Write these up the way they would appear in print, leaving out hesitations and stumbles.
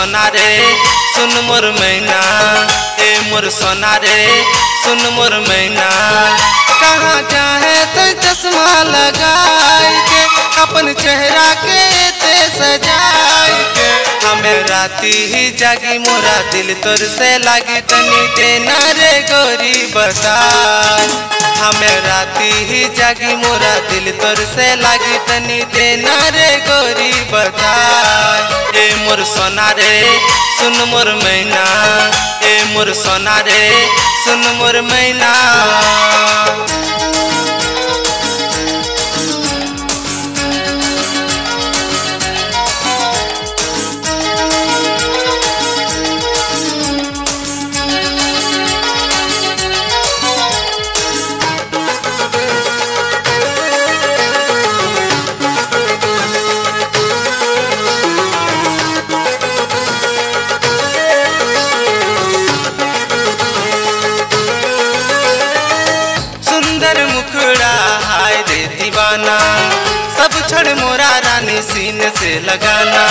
सोना रे सुन मोर मैना, ए मोर सोना रे सुन मोर मैना। कहाँ जाए तो चश्मा लगाए के अपन चेहरा के ते सजाए के। हमें राती ही जागी मोरा दिल तोर से लागी तनी देना रे गोरी बता। हमें राती ही जागी मोरा दिल तोर से लागी तनी देना रे गोरी बता। ए मोर सोना रे सुन मोर मैना, ए मोर सोना रे सुन मोर मैना। सुंदर मुखड़ा हाय रे दीवाना, सब छोड़ मोरा रानी सीने से लगाना।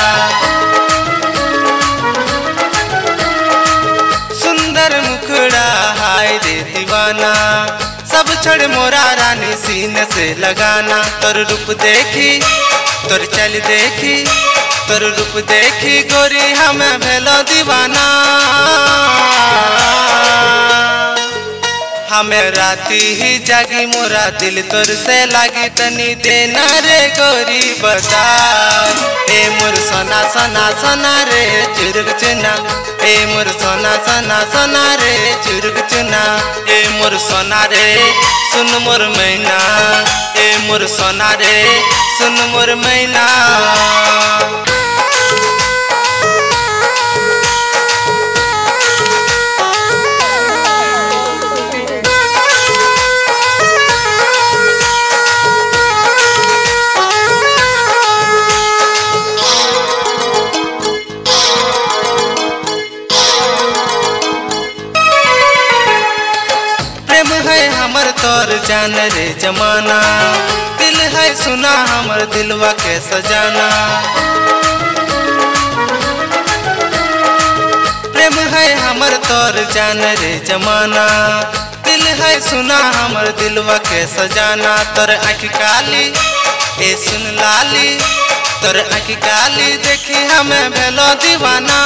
सुंदर मुखड़ा हाय रे दीवाना, सब छोड़ मोरा रानी सीने से लगाना। तोर रूप देखी तोर चल देखी, तोर रूप देखी गोरी हमें भेलो दीवाना। हमें राती ही जागी मोरा दिल तोर से लागी तनी देना रे गोरी बता। ए मोर सोना सोना सोना रे चुरुक चुना, ए मोर सोना सोना सोना रे चुरुक चुना। ए मोर सोना रे सुन मोर मैना, ए मोर सोना रे सुन मोर मैना। प्रेम है हमर तोर जान रे जमाना, दिल है सुना हमर दिलवा के सजाना। प्रेम है हमर तोर जान रे जमाना, दिल है सुना हमर दिलवा के सजाना। तोर आँख काली ए सुन लाली, तोर आँख काली देखी हमें भेलो दीवाना।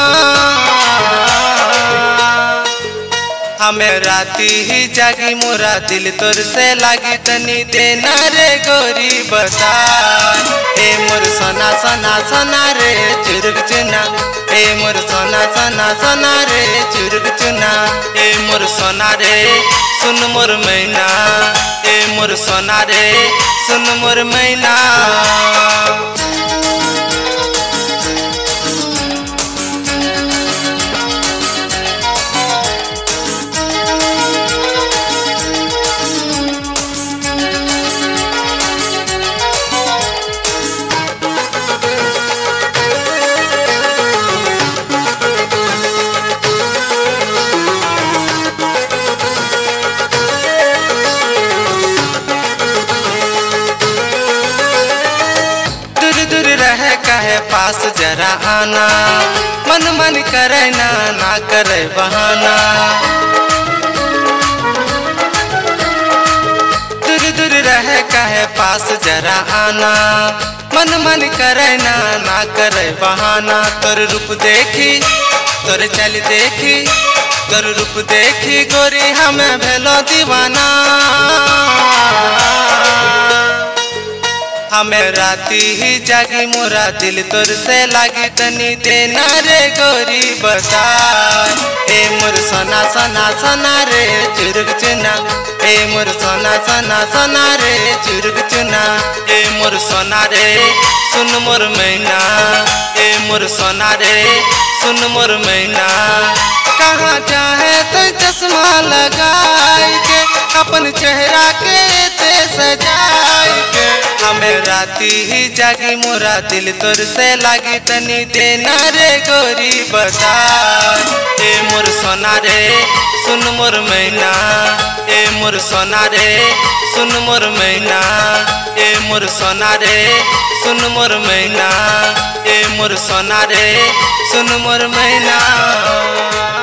हमें राती ही जागी मोरा दिल तोर से लागी तनी देना रे गोरी बता। ए मोर सोना सोना सोना रे चुरुक चुना, ए मोर सोना सोना सोना रे चुरुक चुना। ए मोर सोना रे सुन मोर मैना, ए मोर सोना रे सुन मोर मैना। दूर रह कहे पास जरा आना, मन मन करे ना ना करे बहाना। दूर रह कहे पास जरा आना, मन मन करे ना ना करे बहाना। तोर रूप देखी तोर चल देखी, तोर रूप देखी गोरी हमें भेलो दीवाना। हमें राती ही जागी मोरा दिल तोर से लागी तनी देना रे गोरी बता। ए मोर सोना सोना सोना रे चुरुक चुना, ए मोर सोना सोना सोना रे चुरुक चुना। ए मोर सोना रे सुन मोर मैना, ए मोर सोना रे सुन मोर मैना। कहाँ जाए तो चश्मा लगाए के अपन चेहरा के ते सजाए के। हमें राती ही जागी मोरा दिल तोर से लागी तनी देना रे गोरी बता। ए मोर सोना रे सुन मोर मैना, ए मोर सोना रे सुन मोर मैना, ए मोर सोना रे सुन मोर मैना, ए मोर सोना रे सुन मोर मैना।